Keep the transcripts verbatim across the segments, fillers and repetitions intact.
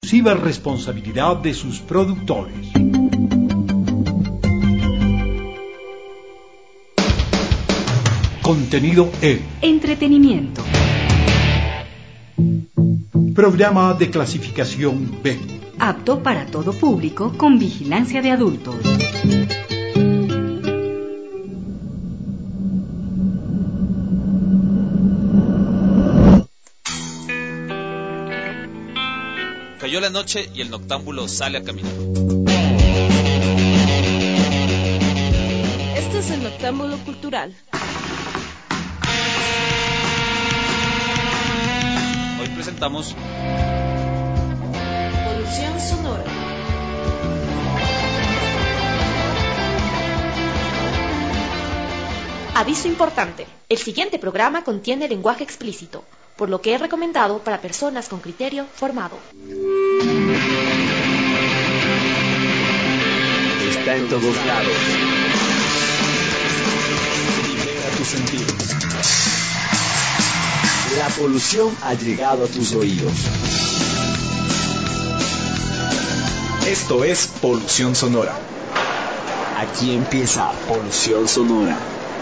exclusiva responsabilidad de sus productores. Contenido E. Entretenimiento. Programa de clasificación B. Apto para todo público con vigilancia de adultos. Cayó la noche y el noctámbulo sale a caminar. Este es el Noctámbulo Cultural. Hoy presentamos Polución sonora. Aviso importante. El siguiente programa contiene lenguaje explícito, por lo que es recomendado para personas con criterio formado. Está en todos lados. Libera tus sentidos. La polución ha llegado a tus oídos. Esto es Polución Sonora. Aquí empieza Polución Sonora.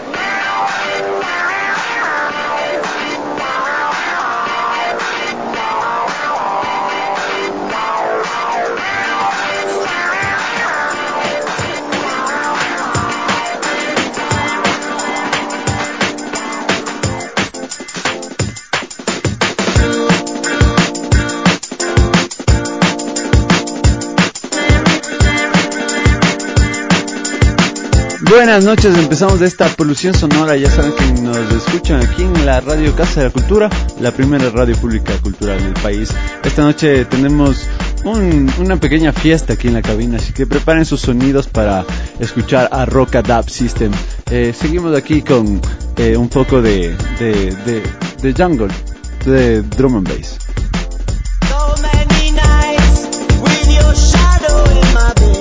Buenas noches, empezamos esta Polución Sonora. Ya saben que nos escuchan aquí en la Radio Casa de la Cultura, la primera radio pública cultural del país. Esta noche tenemos un, una pequeña fiesta aquí en la cabina, así que preparen sus sonidos para escuchar a Roca Dub System. Eh, seguimos aquí con eh, un poco de, de, de, de jungle, de drum and bass. So many nights with your shadow in my bed.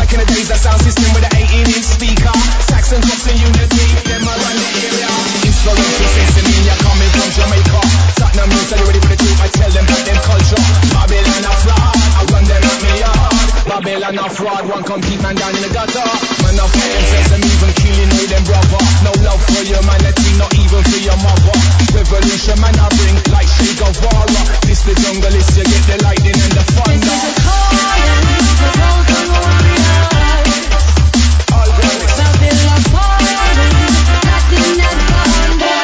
Back in the days, the sound system with an eighteen inch speaker. Saxon, Jackson, Unity, them a run the area. Inspiration system, mean you're coming from Jamaica. Tottenham News, are you ready for the truth? I tell them about them culture. Babylon a fraud, I run them at me yard. Babylon a fraud, one come keep man down in the gutter. Man of fighting says them even killing all them brother. No love for humanity, not even for your mother. Revolution man I bring like Che Guevara. This the jungle is you get the lightning and the thunder. This is a calling, the broken warriors. All good. Babylon falling, lightning and thunder.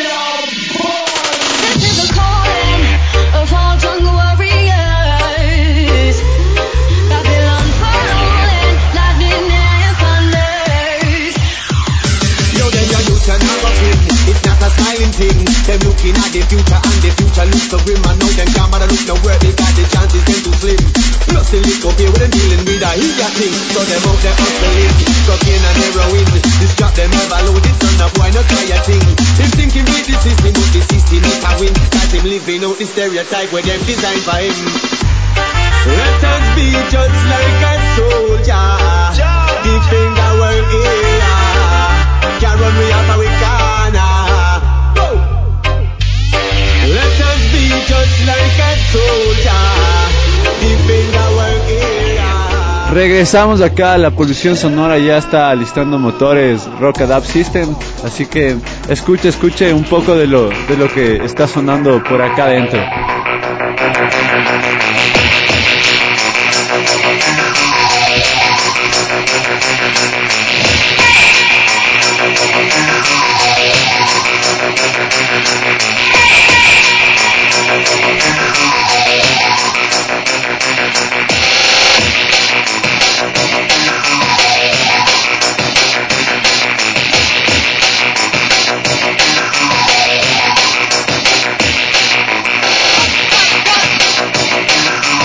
This is a calling of all jungle warriors. Babylon falling, lightning and thunder. Yo, then your youth and have a fin. It's not a smiling thing. Them looking at the future and the future looks so grim. I know them can't bother look no where they got the chances them too slim. Plus the lick up here with them dealing with a hiya thing. So them out there hustling, cocaine and heroin. This trap them overload, it's on up, why not try a thing? Him thinking beat the system, but the system is a win. Got him living out the stereotype where them designed for him. Let us be just like a soldier, defend our area. Can't run me off we corner. Let us be just like a soldier, defend our area. Regresamos acá a la polución sonora, ya está alistando motores Rock Adapt System, así que escuche, escuche un poco de lo, de lo que está sonando por acá adentro. We'll be right back.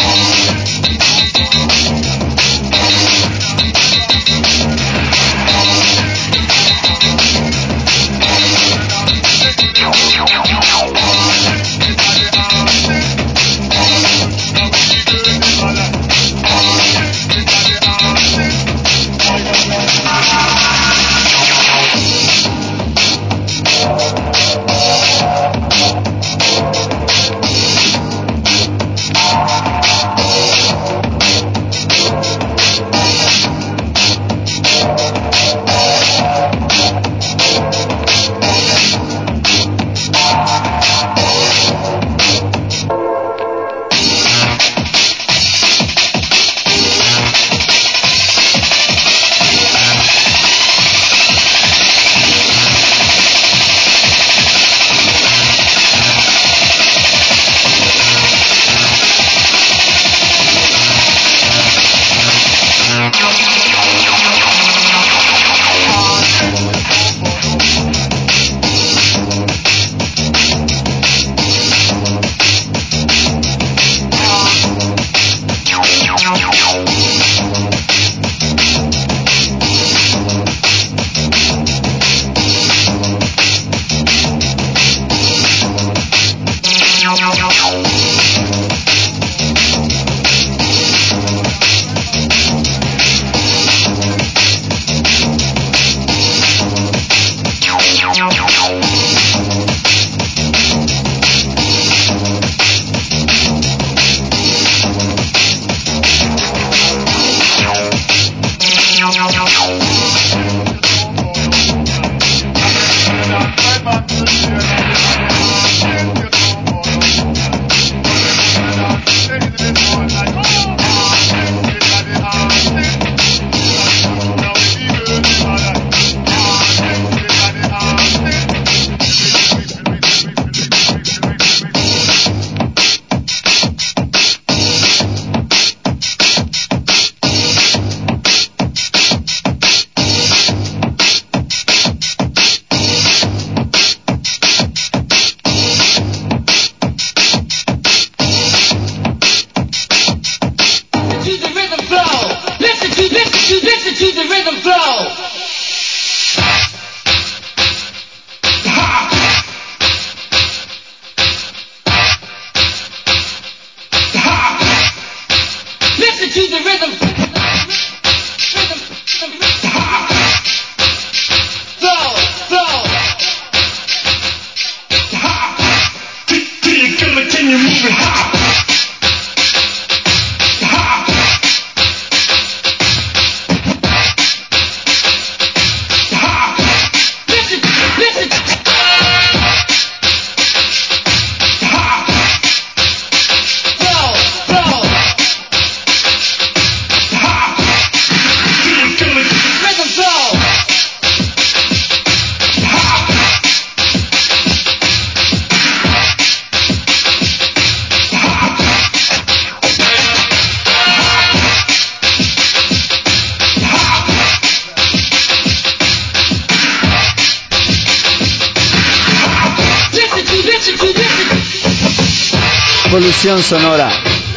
Polución sonora.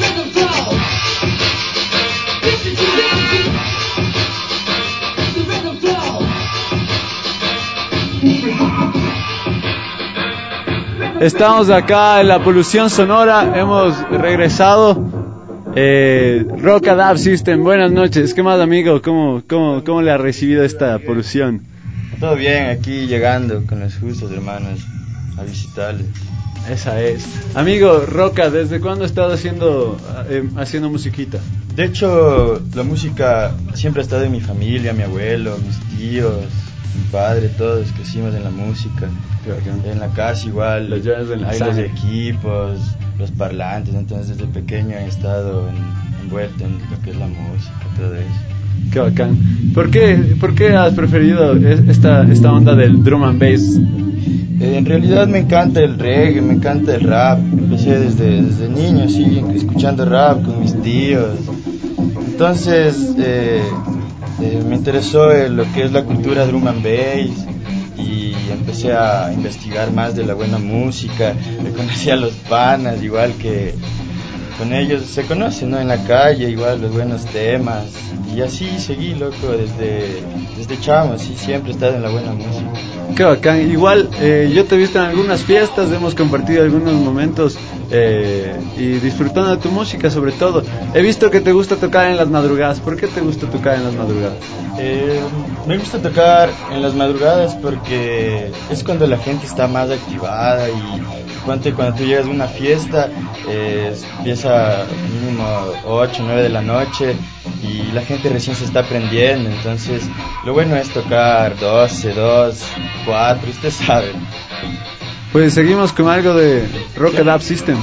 Estamos acá en la Polución sonora, hemos regresado. Eh, Rock Adapt System, buenas noches. ¿Qué más, amigo? ¿Cómo, cómo, cómo le ha recibido esta polución? Todo bien, aquí llegando con los justos hermanos a visitarles. Esa es. Amigo Roca, ¿desde cuándo estás haciendo eh, haciendo musiquita? De hecho, la música siempre ha estado en mi familia, mi abuelo, mis tíos, mi padre, todos crecimos en la música. En la casa igual, los en la hay sangre. Los equipos, los parlantes, entonces desde pequeño he estado en, envuelto en lo que es la música, todo eso. Qué bacán. ¿Por qué, por qué has preferido esta, esta onda del drum and bass? Eh, en realidad me encanta el reggae, me encanta el rap. Empecé desde, desde niño, sí, escuchando rap con mis tíos. Entonces eh, eh, me interesó eh, lo que es la cultura drum and bass y empecé a investigar más de la buena música. Le conocí a los panas, igual que con ellos se conoce, ¿no? En la calle, igual los buenos temas. Y así seguí, loco, desde, desde chamo, sí, siempre he estado en la buena música. Qué bacán. Igual, eh, yo te he visto en algunas fiestas, hemos compartido algunos momentos eh, y disfrutando de tu música sobre todo. He visto que te gusta tocar en las madrugadas. ¿Por qué te gusta tocar en las madrugadas? Eh, me gusta tocar en las madrugadas porque es cuando la gente está más activada y cuando, cuando tú llegas a una fiesta eh, empieza mínimo ocho, nueve de la noche y la gente recién se está prendiendo, entonces lo bueno es tocar doce, dos, cuatro, usted sabe. Pues seguimos con algo de Rock It Up System.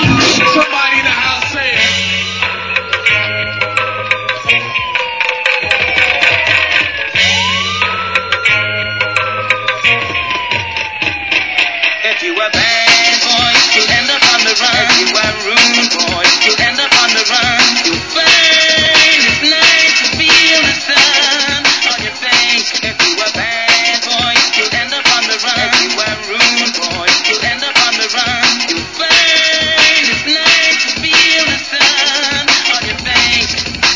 Somebody in the house say it. If you were bad boy, you'll end up on the run. If you were rude boy, you'll end up on the run. You'll find it's nice to feel the sun on your face. If you were bad boy, you'll end up on the run. If you were rude boy, you'll end up on the run. You'll find it's nice to feel the sun on your face.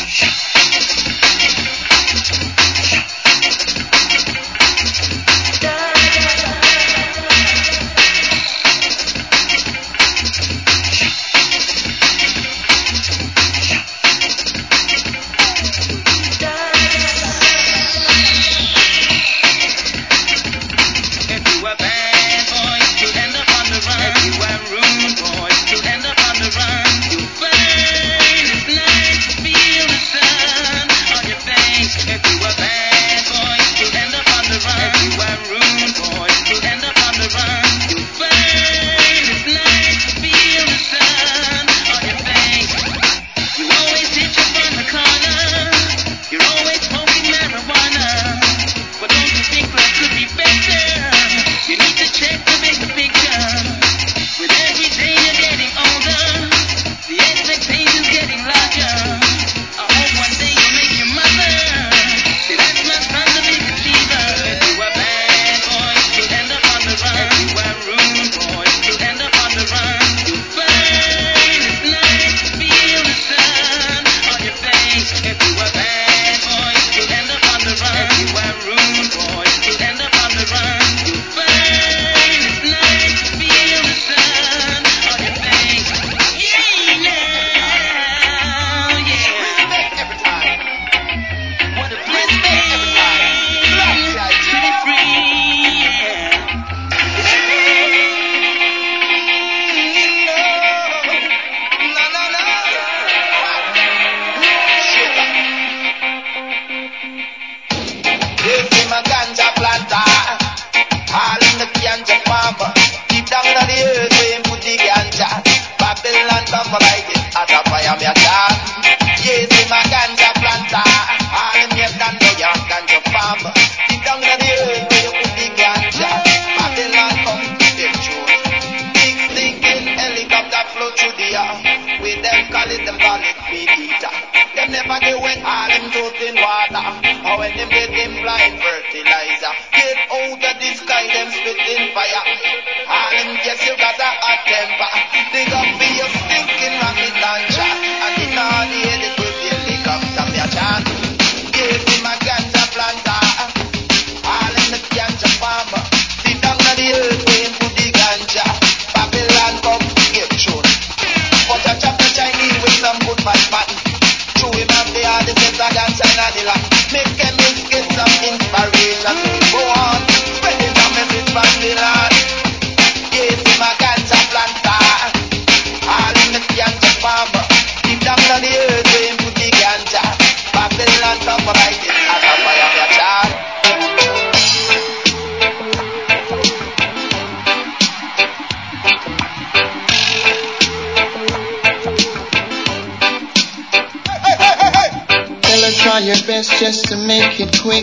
Try your best just to make it quick.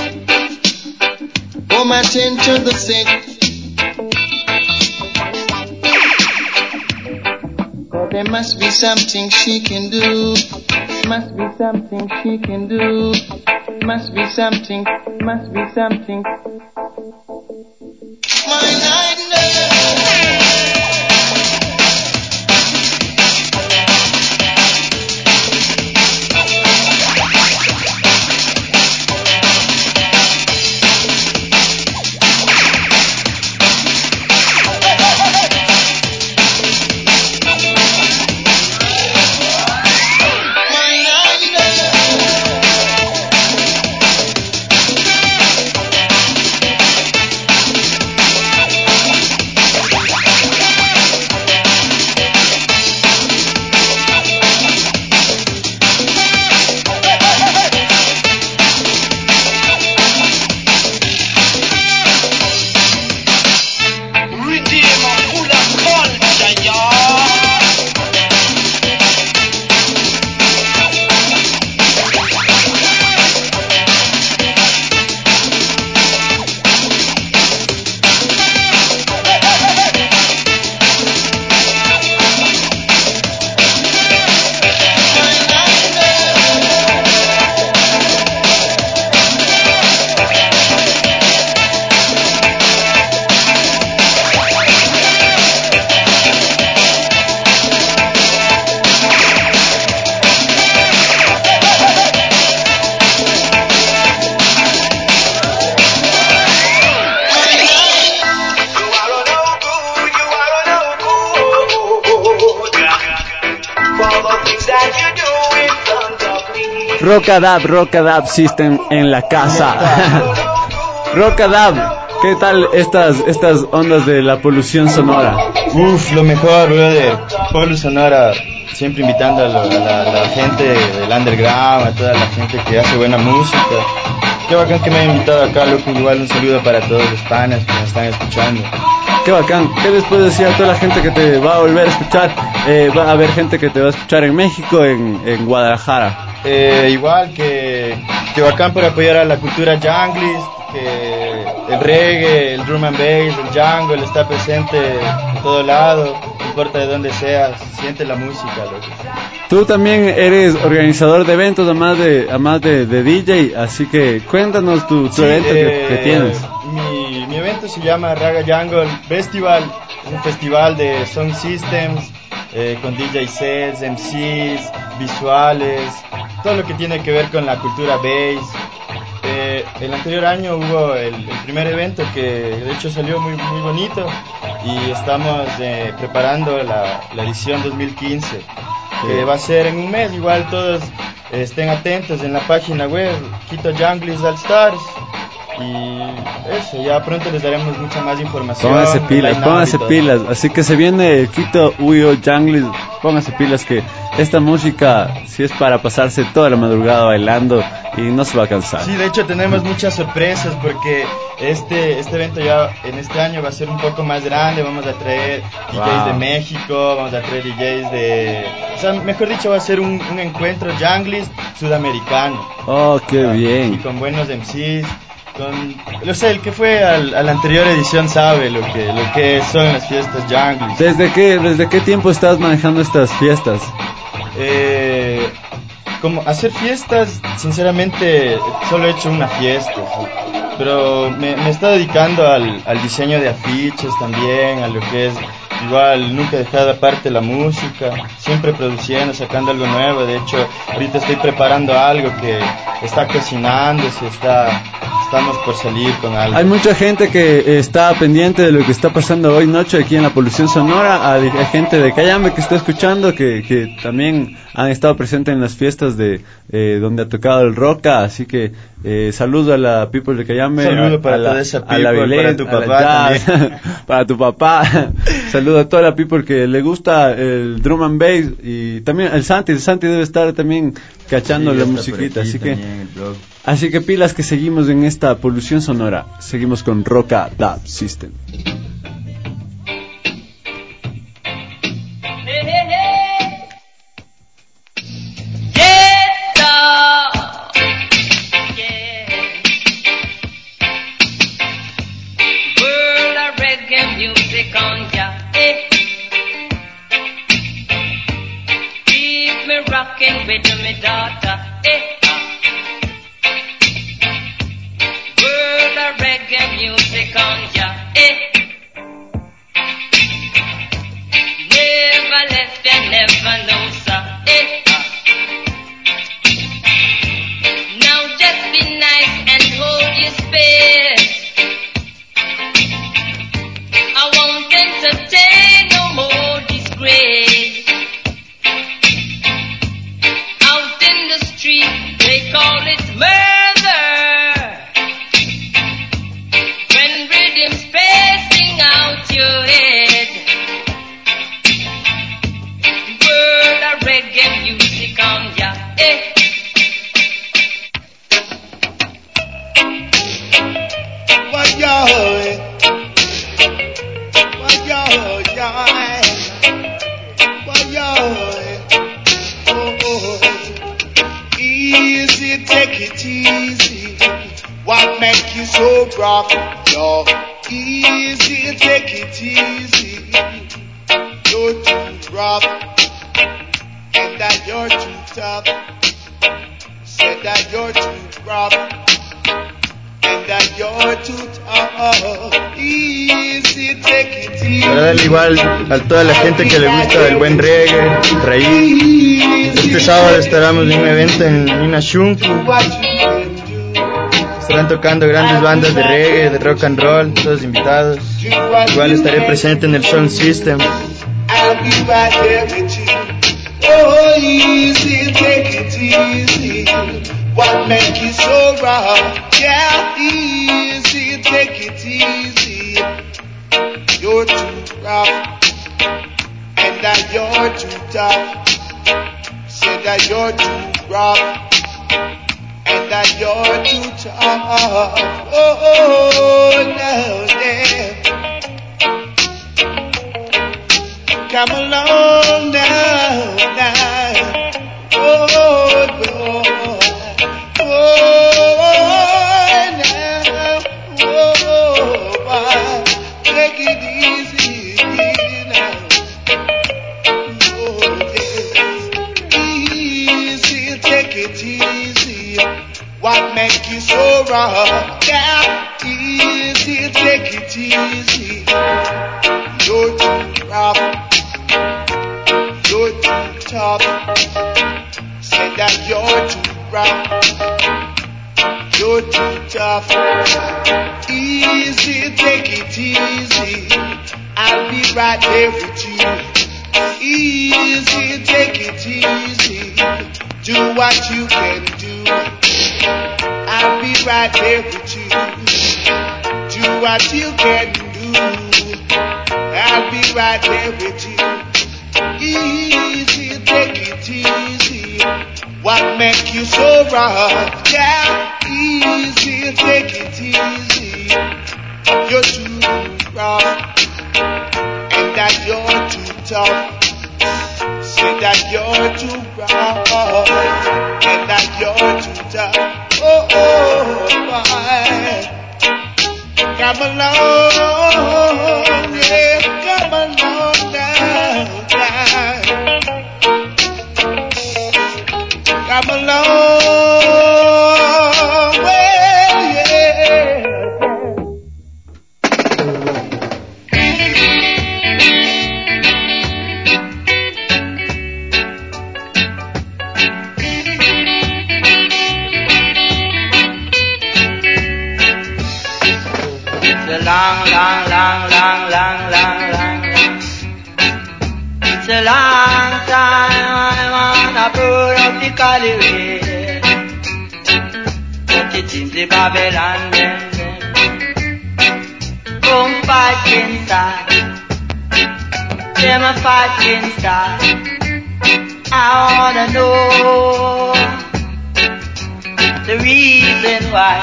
Home attend to the sick. But there must be something she can do. Must be something she can do. Must be something. Must be something. My night Rockadab, Rockadab System en la casa. Rockadab, ¿qué tal estas estas ondas de la polución sonora? Uf, lo mejor, brother. Polo Sonora, siempre invitando a, lo, a, la, a la gente del underground, a toda la gente que hace buena música. Qué bacán que me hayan invitado acá, loco. Igual un saludo para todos los panas que me están escuchando. Qué bacán. ¿Qué les puedes decir a toda la gente que te va a volver a escuchar? Eh, va a haber gente que te va a escuchar en México, en, en Guadalajara. Eh, igual que, que bacán por apoyar a la cultura junglist, que el reggae, el drum and bass, el jungle está presente en todo lado, no importa de dónde seas, siente la música, loco. Tú también eres organizador de eventos, además de, además de, de D J, así que cuéntanos tu, tu sí, evento eh, que, que tienes. Mi, mi evento se llama Raga Jungle Festival, un festival de sound systems, eh, con D J sets, M Cs, visuales, todo lo que tiene que ver con la cultura bass. Eh, el anterior año hubo el, el primer evento que de hecho salió muy, muy bonito y estamos eh, preparando la, la edición dos mil quince, que sí. va a ser en un mes. Igual todos eh, estén atentos en la página web Quito Junglist All Stars. Y eso, ya pronto les daremos mucha más información. Pónganse pilas, pónganse pilas. Así que se viene el Quito Uyo Junglist. Pónganse pilas que esta música sí es para pasarse toda la madrugada bailando y no se va a cansar. Sí, de hecho tenemos muchas sorpresas porque este este evento ya en este año va a ser un poco más grande. Vamos a traer D Js wow. de México, vamos a traer D Js de... O sea, mejor dicho, va a ser un, un encuentro junglist sudamericano. Oh, qué bien. Y con buenos M Cs. Con, no sé, el que fue al, a la anterior edición sabe lo que lo que son las fiestas junglist. ¿Desde qué, desde qué tiempo estás manejando estas fiestas? Eh, como hacer fiestas, sinceramente, solo he hecho una fiesta, ¿sí? Pero me, me he estado dedicando al, al diseño de afiches también, a lo que es, igual nunca he dejado aparte la música, siempre produciendo, sacando algo nuevo. De hecho, ahorita estoy preparando algo que está cocinándose, está... Estamos por salir con algo. Hay mucha gente que está pendiente de lo que está pasando hoy noche aquí en la Polución Sonora. Hay gente de Cayambe que está escuchando, que, que también han estado presentes en las fiestas de eh, donde ha tocado el Roca. Así que eh, saludo a la people de Cayambe. Saludo para a la, toda esa people, a la Vilés, para tu papá también. Para tu papá. Saludo a toda la people que le gusta el drum and bass. Y también el Santi. El Santi debe estar también cachando sí, la musiquita. Así que... Así que pilas que seguimos en esta Polución Sonora. Seguimos con Rockadab System. Hey, hey, hey. Yes, oh. Yeah. World of reggae music on ya. Hey. Keep me rocking with me daughter. Hey. Reggae music on ya, eh. Never left and never know, sir, eh. Now just be nice and hold your space. I won't entertain no more disgrace. Out in the street, they call it murder. Your head. World of reggae music on ya, eh. What yo, what yo, yo, what yo, oh, oh, easy, take it easy. What make you so rough, yo? Easy, take it easy. You're too rough, and that you're too tough. Said that you're too rough, and that you're too tough. Easy, take it easy. Para darle igual a toda la gente que le gusta el buen reggae, raíz. Este sábado estaremos en un evento en Inashunku. Estarán tocando grandes bandas de reggae, de rock and roll, todos invitados. Igual estaré presente en el Sound System. Oh, easy, take it easy. What make you so rough? Yeah, easy, take it easy. You're too rough, and that you're too tough. Say that you're too rough, and that you're too tough. Oh, oh no, yeah. Come along now, now. Oh, boy. Oh, now. Oh, boy. Take it easy now. Oh, yeah. Easy, take it easy. What make you so rough? Yeah, easy, take it easy. You're too rough. You're too tough. Say that you're too rough. You're too tough. Easy, take it easy. I'll be right there with you. Easy, take it easy. Do what you can do. I'll be right there with you. Do what you can do. I'll be right there with you. Easy, take it easy. What make you so rough? Yeah, easy, take it easy. You're too rough, and that you're too tough. Say that you're too rough, and that you're too tough. Oh, oh, boy. Come along, yeah, come along now, now. Come along, well, yeah. It's a long, long, long, long, long, long, long, long. It's a long time I wanna burn up the Caliway, but it seems the Babylon men come fight inside. Them a fight inside. I wanna know the reason why.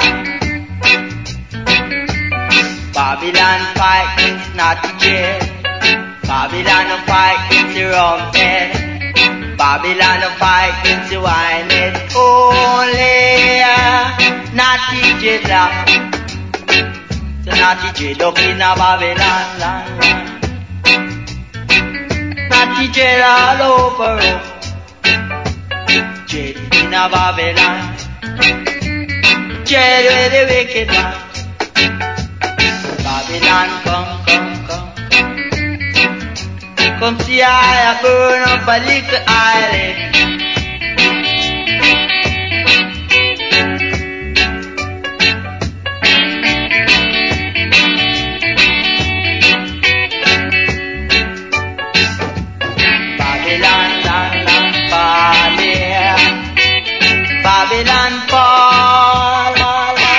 Babylon fight against not jail. Babylon fight against the rum head. Babylon fight against the wine head. Only uh, naughty dreadlock. The naughty dreadlock in a Babylon land. Naughty dread all over. Dread in a Babylon. Dread where the wicked man. Babylon, come, come, come. Come see I burn up a little island. Babylon, land, land, fall, yeah. Babylon, fall, fall, fall.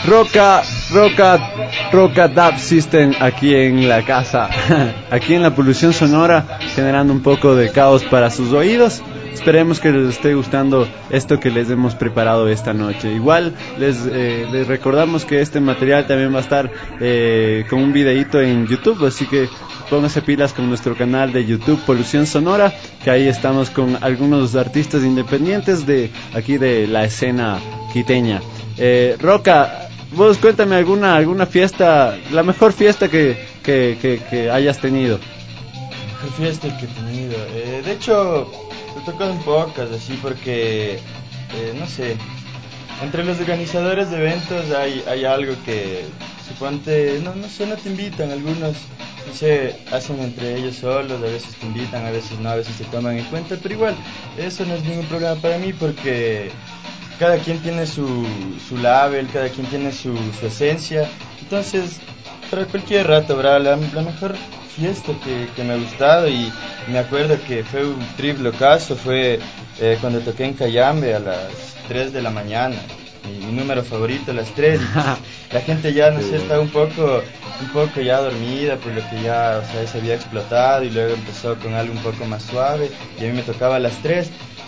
Roca, Roca, Roca Dub System aquí en la casa, aquí en la polución sonora, generando un poco de caos para sus oídos. Esperemos que les esté gustando esto que les hemos preparado esta noche. Igual les, eh, les recordamos que este material también va a estar eh, con un videíto en YouTube, así que pónganse pilas con nuestro canal de YouTube Polución Sonora, que ahí estamos con algunos artistas independientes de aquí de la escena quiteña. Eh, Roca, vos cuéntame alguna alguna fiesta, la mejor fiesta que, que, que, que hayas tenido. La mejor fiesta que he tenido, eh, de hecho he tocado en pocas, así porque, eh, no sé, entre los organizadores de eventos hay, hay algo que, suponte, no, no sé, no te invitan, algunos, no sé, hacen entre ellos solos, a veces te invitan, a veces no, a veces te toman en cuenta, pero igual, eso no es ningún problema para mí porque cada quien tiene su, su label, cada quien tiene su, su esencia, entonces, para cualquier rato, ¿verdad? La, la mejor fiesta que, que me ha gustado y me acuerdo que fue un trip locazo, fue eh, cuando toqué en Cayambe a las tres de la mañana, mi, mi número favorito a las tres, y la gente ya, no sé, estaba un poco, un poco ya dormida por lo que ya, o sea, se había explotado y luego empezó con algo un poco más suave y a mí me tocaba a las tres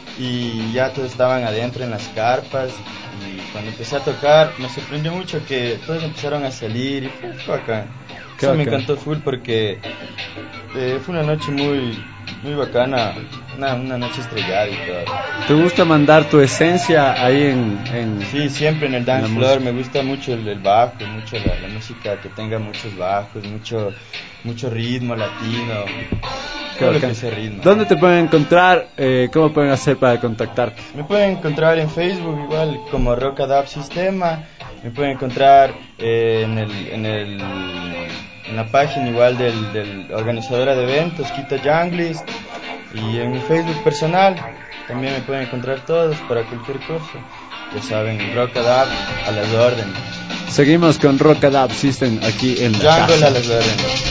y ya todos estaban adentro en las carpas y cuando empecé a tocar me sorprendió mucho que todos empezaron a salir y fue, fue bacán. Eso me encantó full porque eh, fue una noche muy muy bacana, una, una noche estrellada y todo. ¿Te gusta mandar tu esencia ahí en...? en sí, siempre en el dance floor, me gusta mucho el, el bajo, mucho la, la música que tenga muchos bajos, mucho mucho ritmo latino, todo lo que sea ritmo. ¿Dónde te pueden encontrar? Eh, ¿Cómo pueden hacer para contactarte? Me pueden encontrar en Facebook igual como Roca Dub Sistema, me pueden encontrar eh, en el... En el en la página igual del, del organizadora de eventos, Quito Junglist, y en mi Facebook personal también me pueden encontrar todos para cualquier cosa. Ya saben, Roca Dub a las órdenes. Seguimos con Roca Dub System aquí en la Jungle casa. a las órdenes.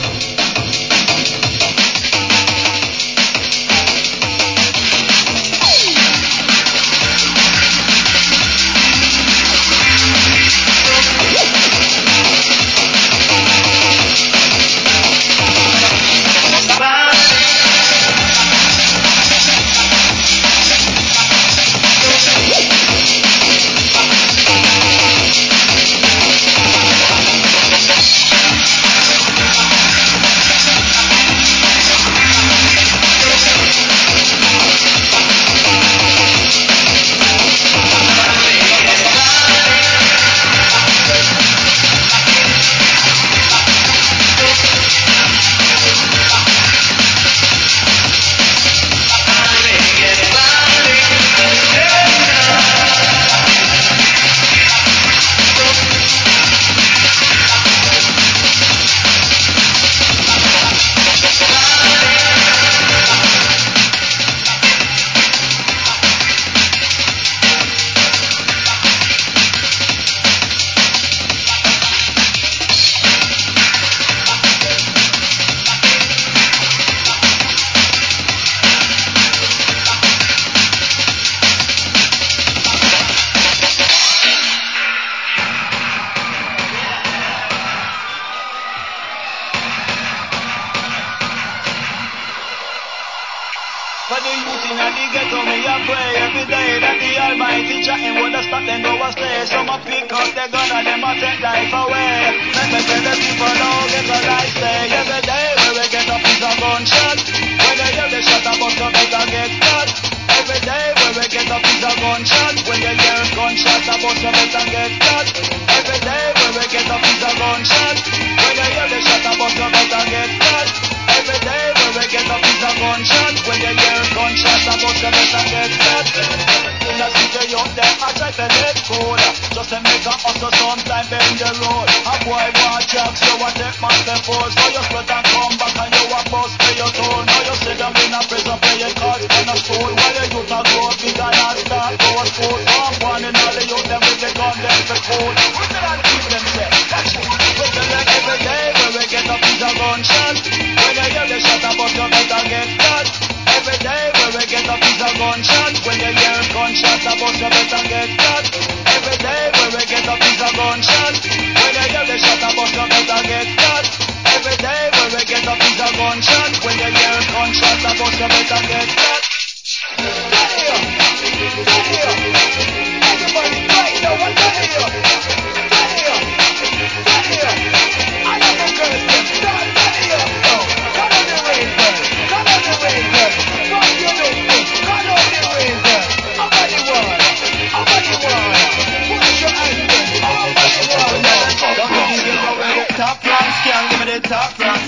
For the youth in the ghetto, me a pray every day that the Almighty chatting would have stopped them go astray. Some a pick up their gun and them a take life away. Let me tell the people now, get a life stay. Every day when we get up is a gunshot. When they hear the shot, I bust up better get shot. Every day when we get up is a gunshot. When they hear gunshot, I bust up better get shot. Every day when we get up is a gunshot. When they hear the shot, I bust up better get shot. Every day when we get up is a gunshot. When they hear gunshot, I bust up better get shot. In the city out there, I try to let cool. Just to make a hustle sometime bend the road. A boy want jobs, you want take my step forward. So you split and come back and you a bust pay your toll. Now you sit them in a prison paying cards in a school. While the youth a grow big and not start go to school. One one in all the youth them with the gun them for cool. We tell and keep them safe, watch it. We tell them every day when we get up is a gunshot. When you hear the shot about you better get shot. Every day when we get up is a gunshot. When you hear gunshot about you better get shot. Every day when we get up is a gunshot.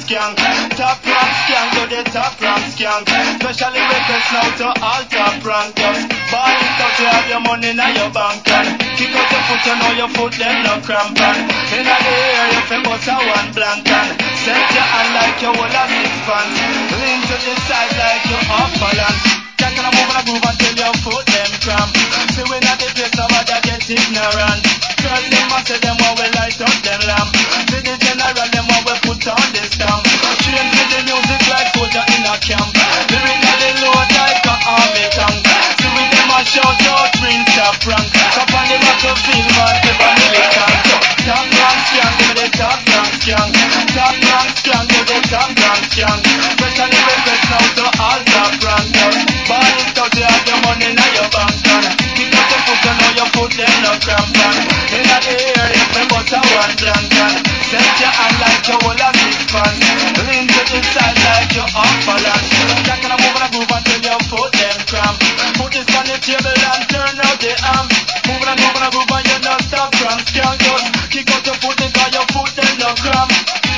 skank. Top rank skank to the top rank skank. Especially request now to all top rankers. Ballin' out you have your money in your bank and kick out your foot, you know your foot them no cramp and inna the air you feel bust a one blank and set your hand like you hold a six pants. Lean to the side like you off balance. Can't gonna move and groove until your foot them cramp. See we not the place nobody get ignorant. Girls them must say them while we light up them lamp. See the general them while we put on the stamp. Train to the music like soldier in a camp. Living at the load like a army tank. See we them a shout out real top rank. Up on the battlefield man ever militant. Top rank skank, give me the top rank skank. Top rank skank, give me the top rank skank. Especially request now to all top rankers. Ballin' out you have your money in your bank and kick out your foot, you know your foot them no cramp and inna the air you feel bust a one blank and set your hand like you hold a six pants. Lean to the side like you off balance. Can't gonna move and a groove until your foot them cramp. Put this on the table and turn out the amp. Move and a move and a groove and you not stop cramp. Can't just kick out your foot because your foot them no cramp.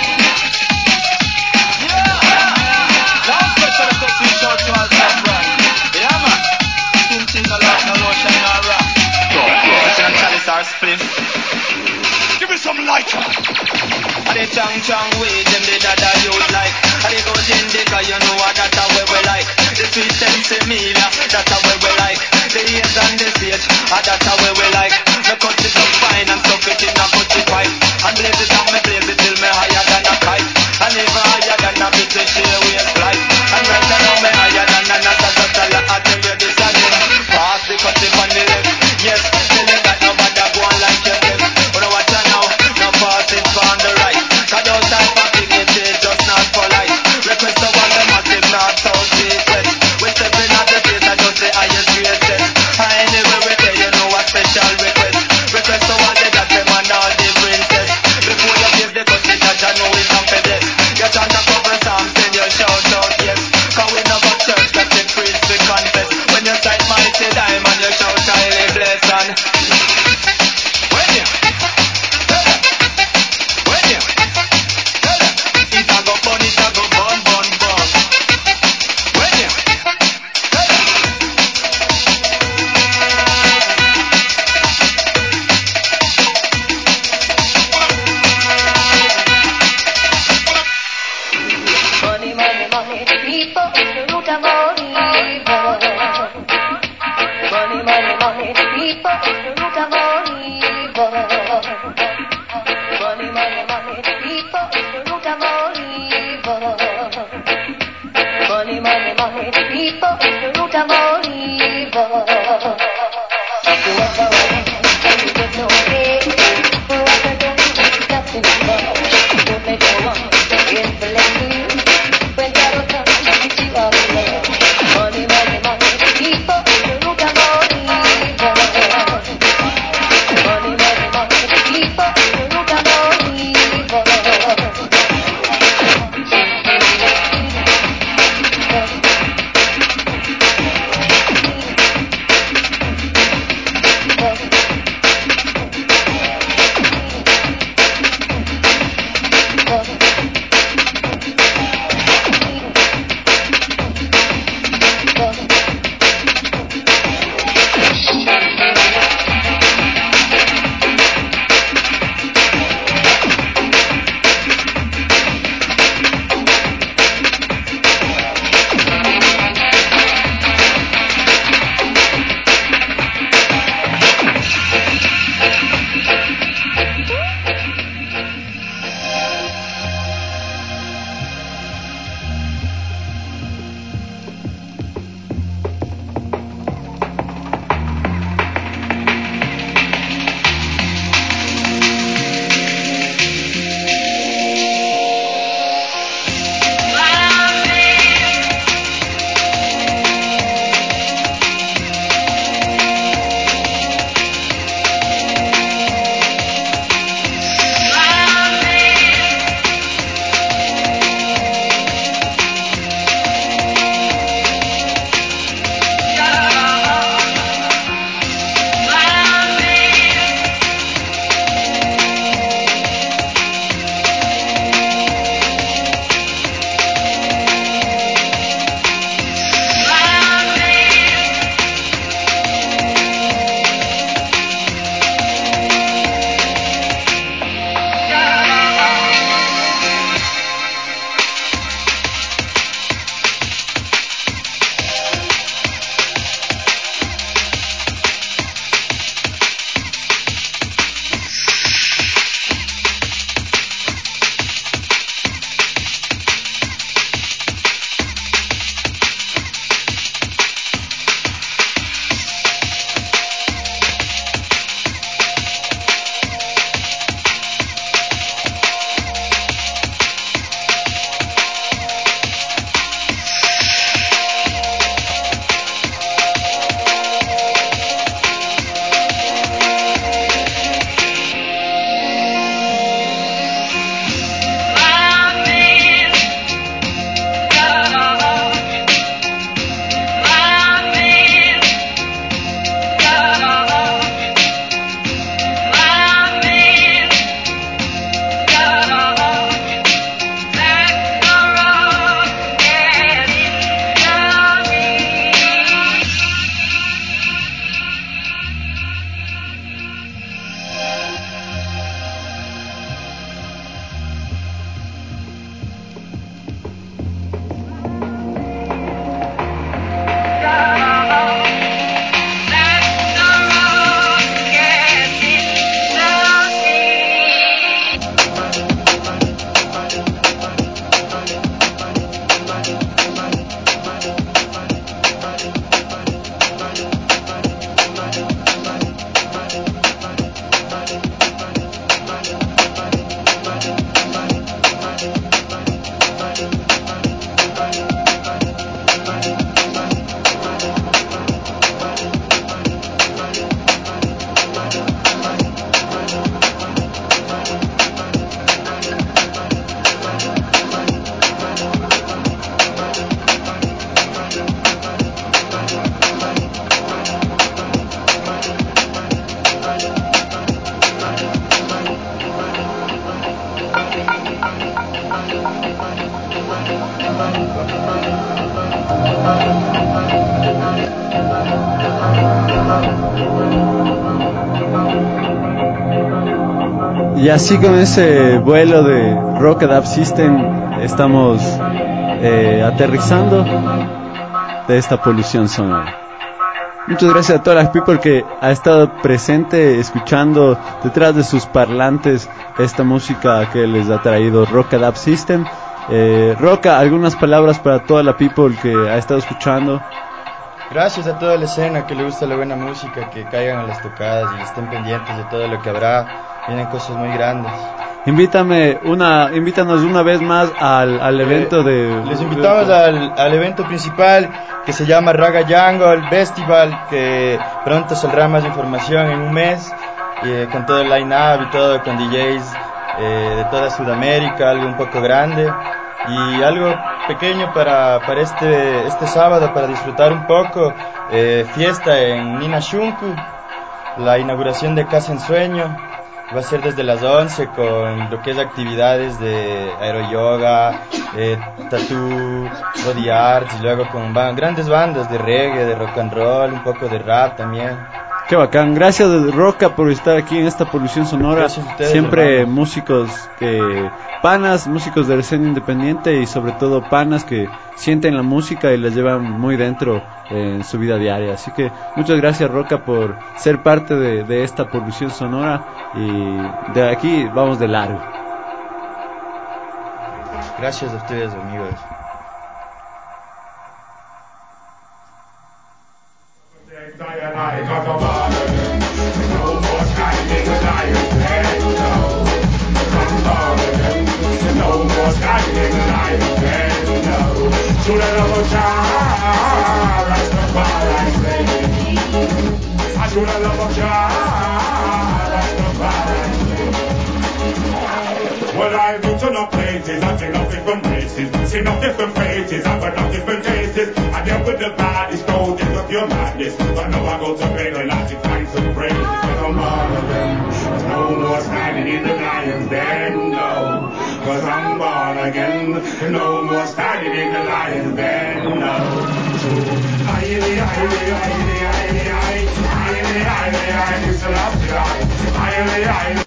Yeah, now special effects shout to all top rank. Yeah man, skin thing no like no lotion no rock. Listen and chalice or spliff. Give me some light. And the chang chang weed them the dada youth like. And the gold indica you know what that's how we we like. The sweet sensimilia that's how we we like. The ears and the stage ah that's how we we like. Me cut it up fine and stuff it in a cutty pipe. And blaze it and me blaze it till me higher than a kite. And even higher than a British Airways flight. And right now me higher than a NASA satellite. I tell you this again. Pass the cutty on the left. Yes, tell you that nobody go on like yourself. But watch out now, no pass it on the right. Cause those type of things is just not polite. Request the one the massive north, south, east, west. We stepping out the place I just say highest greatest. And anyway we tell you know a special request. Request the one that them and all Y así con ese vuelo de Rocket Up System estamos eh, aterrizando de esta polución sonora. Muchas gracias a todas las people que ha estado presente escuchando detrás de sus parlantes esta música que les ha traído Rocket Up System. Eh, Roca, algunas palabras para toda la people que ha estado escuchando. Gracias a toda la escena que le gusta la buena música, que caigan a las tocadas y estén pendientes de todo lo que habrá. Vienen cosas muy grandes. Invítame una, invítanos una vez más al, al evento de... Les invitamos al, al evento principal que se llama Raga Jungle Festival, que pronto saldrá más información en un mes, eh, con todo el line-up y todo, con D Js eh, de toda Sudamérica, algo un poco grande. Y algo pequeño para, para este, este sábado, para disfrutar un poco, eh, fiesta en Nina Shunku, la inauguración de Casa Ensueño, va a ser desde las once con lo que es actividades de aeroyoga, eh, tattoo, body art, y luego con ba- grandes bandas de reggae, de rock and roll, un poco de rap también. Qué bacán, gracias Roca por estar aquí en esta polución sonora. Ustedes, siempre hermano. músicos que panas, músicos de la escena independiente y sobre todo panas que sienten la música y la llevan muy dentro en su vida diaria. Así que muchas gracias Roca por ser parte de, de esta polución sonora y de aquí vamos de largo. Gracias a ustedes, amigos. Well, I've been to no places, I've seen no different races, seen no different faces, I've got no different tastes. I dealt with the baddest, told of pure madness, but now I go to bed and I should find some praise. Cause I'm born again, there's no more standing in the lion's den, no. Cause I'm born again, no more standing in the lion's den, no.